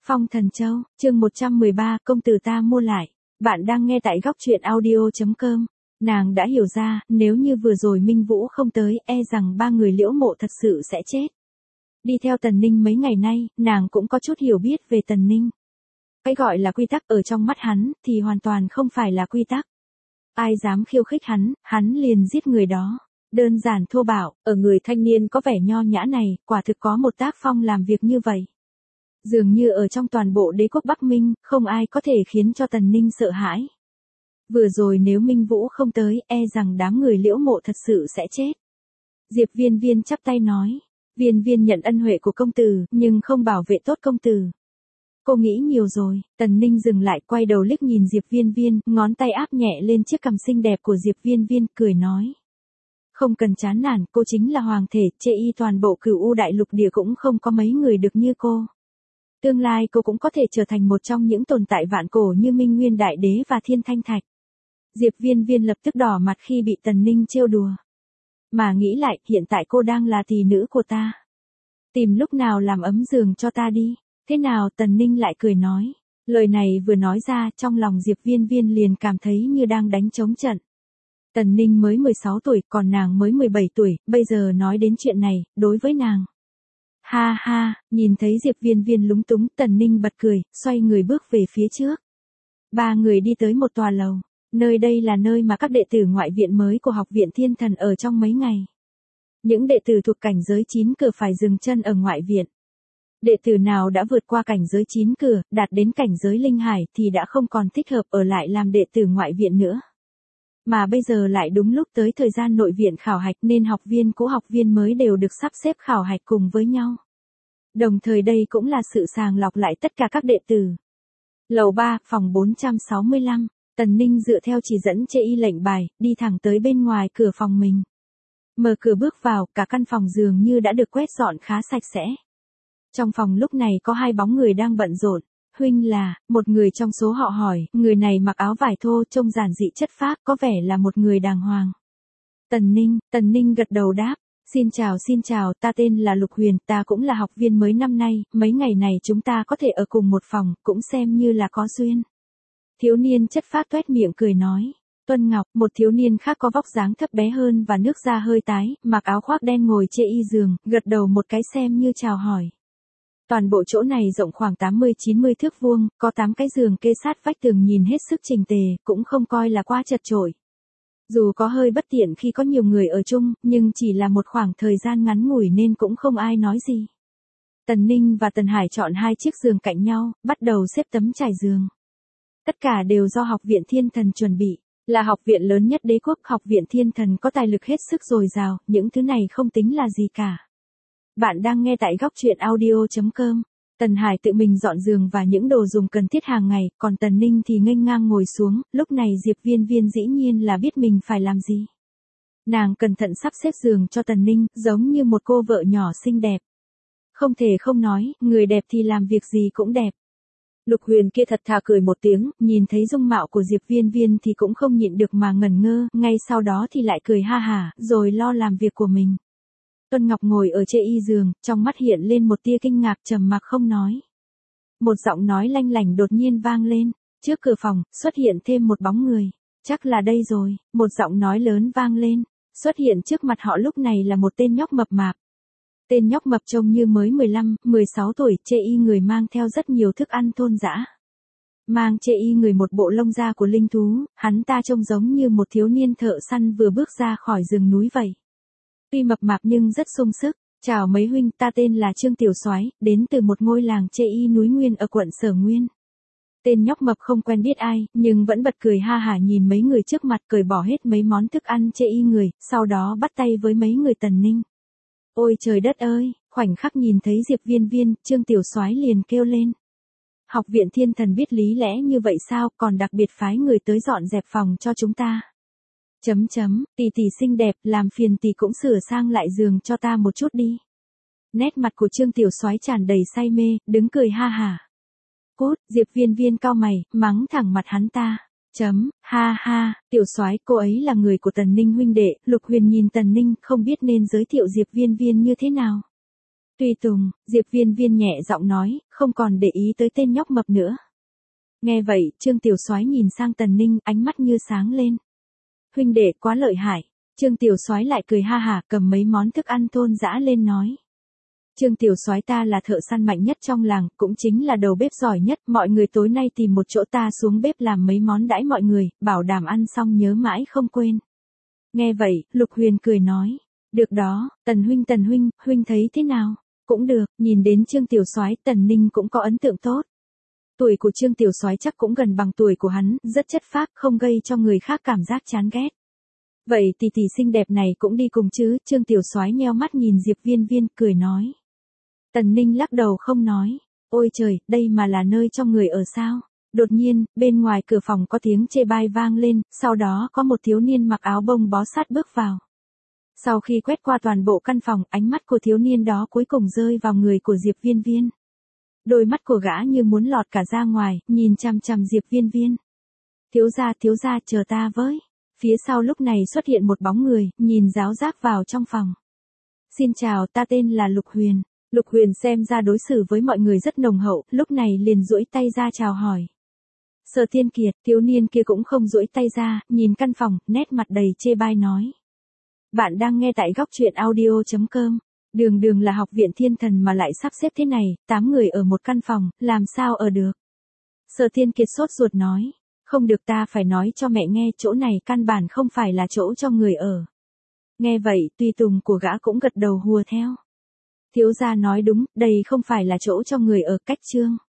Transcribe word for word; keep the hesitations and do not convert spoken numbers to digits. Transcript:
Phong Thần Châu, chương một trăm mười ba, công tử ta mua lại. Bạn đang nghe tại góc truyện audio chấm com. Nàng đã hiểu ra, nếu như vừa rồi Minh Vũ không tới, e rằng ba người Liễu Mộ thật sự sẽ chết. Đi theo Tần Ninh mấy ngày nay, nàng cũng có chút hiểu biết về Tần Ninh. Cái gọi là quy tắc ở trong mắt hắn, thì hoàn toàn không phải là quy tắc. Ai dám khiêu khích hắn, hắn liền giết người đó. Đơn giản thô bạo, ở người thanh niên có vẻ nho nhã này, quả thực có một tác phong làm việc như vậy. Dường như ở trong toàn bộ đế quốc Bắc Minh, không ai có thể khiến cho Tần Ninh sợ hãi. Vừa rồi nếu Minh Vũ không tới, e rằng đám người Liễu Mộ thật sự sẽ chết. Diệp Viên Viên chắp tay nói. Viên Viên nhận ân huệ của công tử, nhưng không bảo vệ tốt công tử. Cô nghĩ nhiều rồi. Tần Ninh dừng lại, quay đầu liếc nhìn Diệp Viên Viên, ngón tay áp nhẹ lên chiếc cằm xinh đẹp của Diệp Viên Viên, cười nói. Không cần chán nản, cô chính là hoàng thể, chê y toàn bộ Cửu U đại lục địa cũng không có mấy người được như cô. Tương lai cô cũng có thể trở thành một trong những tồn tại vạn cổ như Minh Nguyên Đại Đế và Thiên Thanh Thạch. Diệp Viên Viên lập tức đỏ mặt khi bị Tần Ninh trêu đùa. Mà nghĩ lại, hiện tại cô đang là tỷ nữ của ta. Tìm lúc nào làm ấm giường cho ta đi. Thế nào? Tần Ninh lại cười nói. Lời này vừa nói ra, trong lòng Diệp Viên Viên liền cảm thấy như đang đánh trống trận. Tần Ninh mới mười sáu tuổi, còn nàng mới mười bảy tuổi, bây giờ nói đến chuyện này, đối với nàng. Ha ha, nhìn thấy Diệp Viên Viên lúng túng, Tần Ninh bật cười, xoay người bước về phía trước. Ba người đi tới một tòa lầu. Nơi đây là nơi mà các đệ tử ngoại viện mới của Học viện Thiên Thần ở trong mấy ngày. Những đệ tử thuộc cảnh giới chín cửa phải dừng chân ở ngoại viện. Đệ tử nào đã vượt qua cảnh giới chín cửa, đạt đến cảnh giới linh hải thì đã không còn thích hợp ở lại làm đệ tử ngoại viện nữa. Mà bây giờ lại đúng lúc tới thời gian nội viện khảo hạch nên học viên cũ học viên mới đều được sắp xếp khảo hạch cùng với nhau. Đồng thời đây cũng là sự sàng lọc lại tất cả các đệ tử. Lầu ba, phòng bốn trăm sáu mươi lăm, Tần Ninh dựa theo chỉ dẫn chê y lệnh bài, đi thẳng tới bên ngoài cửa phòng mình. Mở cửa bước vào, cả căn phòng dường như đã được quét dọn khá sạch sẽ. Trong phòng lúc này có hai bóng người đang bận rộn. Huynh là, một người trong số họ hỏi, người này mặc áo vải thô trông giản dị chất phác, có vẻ là một người đàng hoàng. Tần Ninh, Tần Ninh gật đầu đáp, xin chào xin chào, ta tên là Lục Huyền, ta cũng là học viên mới năm nay, mấy ngày này chúng ta có thể ở cùng một phòng, cũng xem như là có duyên. Thiếu niên chất phác toét miệng cười nói. Tuân Ngọc, một thiếu niên khác có vóc dáng thấp bé hơn và nước da hơi tái, mặc áo khoác đen ngồi chê y giường, gật đầu một cái xem như chào hỏi. Toàn bộ chỗ này rộng khoảng tám mươi chín mươi thước vuông, có tám cái giường kê sát vách tường nhìn hết sức chỉnh tề, cũng không coi là quá chật chội. Dù có hơi bất tiện khi có nhiều người ở chung, nhưng chỉ là một khoảng thời gian ngắn ngủi nên cũng không ai nói gì. Tần Ninh và Tần Hải chọn hai chiếc giường cạnh nhau, bắt đầu xếp tấm trải giường. Tất cả đều do Học viện Thiên Thần chuẩn bị, là học viện lớn nhất đế quốc. Học viện Thiên Thần có tài lực hết sức dồi dào, những thứ này không tính là gì cả. Bạn đang nghe tại góc truyện audio chấm com. Tần Hải tự mình dọn giường và những đồ dùng cần thiết hàng ngày, còn Tần Ninh thì nghênh ngang ngồi xuống, lúc này Diệp Viên Viên dĩ nhiên là biết mình phải làm gì. Nàng cẩn thận sắp xếp giường cho Tần Ninh, giống như một cô vợ nhỏ xinh đẹp. Không thể không nói, người đẹp thì làm việc gì cũng đẹp. Lục Huyền kia thật thà cười một tiếng, nhìn thấy dung mạo của Diệp Viên Viên thì cũng không nhịn được mà ngẩn ngơ, ngay sau đó thì lại cười ha hả, rồi lo làm việc của mình. Tuân Ngọc ngồi ở chê y giường, trong mắt hiện lên một tia kinh ngạc, trầm mặc không nói. Một giọng nói lanh lảnh đột nhiên vang lên, trước cửa phòng, xuất hiện thêm một bóng người. Chắc là đây rồi, một giọng nói lớn vang lên, xuất hiện trước mặt họ lúc này là một tên nhóc mập mạp. Tên nhóc mập trông như mới mười lăm, mười sáu tuổi, chê y người mang theo rất nhiều thức ăn thôn dã. Mang chê y người một bộ lông da của linh thú, hắn ta trông giống như một thiếu niên thợ săn vừa bước ra khỏi rừng núi vậy. Tuy mập mạp nhưng rất sung sức. Chào mấy huynh, ta tên là Trương Tiểu Soái, đến từ một ngôi làng chê y núi Nguyên ở quận Sở Nguyên. Tên nhóc mập không quen biết ai, nhưng vẫn bật cười ha hả nhìn mấy người trước mặt, cởi bỏ hết mấy món thức ăn chê y người, sau đó bắt tay với mấy người Tần Ninh. Ôi trời đất ơi, khoảnh khắc nhìn thấy Diệp Viên Viên, Trương Tiểu Soái liền kêu lên. Học viện Thiên Thần biết lý lẽ như vậy sao, còn đặc biệt phái người tới dọn dẹp phòng cho chúng ta. Chấm chấm, tỷ tỷ xinh đẹp, làm phiền tỷ cũng sửa sang lại giường cho ta một chút đi. Nét mặt của Trương Tiểu Soái tràn đầy say mê, đứng cười ha hả. Cút, Diệp Viên Viên cau mày, mắng thẳng mặt hắn ta. Chấm, ha ha, Tiểu Soái, cô ấy là người của Tần Ninh huynh đệ. Lục Huyền nhìn Tần Ninh, không biết nên giới thiệu Diệp Viên Viên như thế nào. Tùy Tùng, Diệp Viên Viên nhẹ giọng nói, không còn để ý tới tên nhóc mập nữa. Nghe vậy, Trương Tiểu Soái nhìn sang Tần Ninh, ánh mắt như sáng lên. Huynh đệ quá lợi hại. Trương Tiểu Soái lại cười ha hả, cầm mấy món thức ăn thôn dã lên nói. Trương Tiểu Soái ta là thợ săn mạnh nhất trong làng, cũng chính là đầu bếp giỏi nhất, mọi người tối nay tìm một chỗ ta xuống bếp làm mấy món đãi mọi người, bảo đảm ăn xong nhớ mãi không quên. Nghe vậy, Lục Huyền cười nói, được đó, Tần huynh Tần huynh, huynh thấy thế nào? Cũng được, nhìn đến Trương Tiểu Soái, Tần Ninh cũng có ấn tượng tốt. Tuổi của Trương Tiểu Soái chắc cũng gần bằng tuổi của hắn, rất chất phác, không gây cho người khác cảm giác chán ghét. Vậy tỷ tỷ xinh đẹp này cũng đi cùng chứ? Trương Tiểu Soái nheo mắt nhìn Diệp Viên Viên, cười nói. Tần Ninh lắc đầu không nói. Ôi trời, đây mà là nơi cho người ở sao? Đột nhiên, bên ngoài cửa phòng có tiếng chê bai vang lên, sau đó có một thiếu niên mặc áo bông bó sát bước vào. Sau khi quét qua toàn bộ căn phòng, ánh mắt của thiếu niên đó cuối cùng rơi vào người của Diệp Viên Viên. Đôi mắt của gã như muốn lọt cả ra ngoài, nhìn chằm chằm Diệp Viên Viên. Thiếu gia, thiếu gia, chờ ta với. Phía sau lúc này xuất hiện một bóng người, nhìn giáo giác vào trong phòng. Xin chào, ta tên là Lục Huyền. Lục Huyền xem ra đối xử với mọi người rất nồng hậu, lúc này liền duỗi tay ra chào hỏi. Sở Thiên Kiệt, thiếu niên kia cũng không duỗi tay ra, nhìn căn phòng, nét mặt đầy chê bai nói. Bạn đang nghe tại góc truyện audio chấm com. Đường đường là học viện thiên thần mà lại sắp xếp thế này, tám người ở một căn phòng, làm sao ở được. Sở Thiên Kiệt sốt ruột nói. Không được, ta phải nói cho mẹ nghe, chỗ này căn bản không phải là chỗ cho người ở. Nghe vậy, tùy tùng của gã cũng gật đầu hùa theo. Thiếu gia nói đúng, đây không phải là chỗ cho người ở, cách trương.